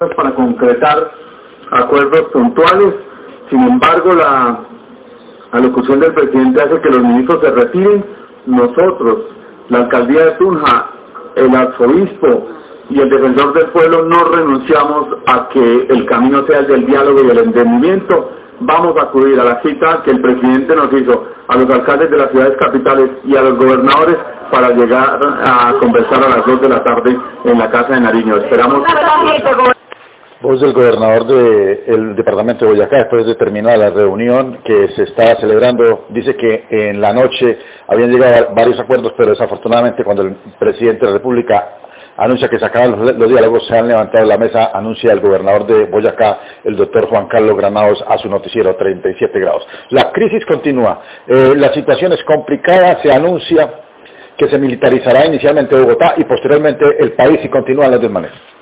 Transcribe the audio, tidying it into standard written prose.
para concretar acuerdos puntuales. Sin embargo, la alocución del presidente hace que los ministros se retiren. Nosotros, la alcaldía de Tunja, el arzobispo y el defensor del pueblo no renunciamos a que el camino sea el del diálogo y el entendimiento. Vamos a acudir a la cita que el presidente nos hizo a los alcaldes de las ciudades capitales y a los gobernadores para llegar a conversar a las 2 de la tarde en la Casa de Nariño. Esperamos. Voz del gobernador del departamento de Boyacá, después de terminar la reunión que se estaba celebrando, dice que en la noche habían llegado a varios acuerdos, pero desafortunadamente cuando el presidente de la República anuncia que se acaban los diálogos, se han levantado de la mesa, anuncia el gobernador de Boyacá, el doctor Juan Carlos Granados, a su noticiero 37 grados. La crisis continúa, la situación es complicada, se anuncia que se militarizará inicialmente Bogotá y posteriormente el país si continúan las desmanes.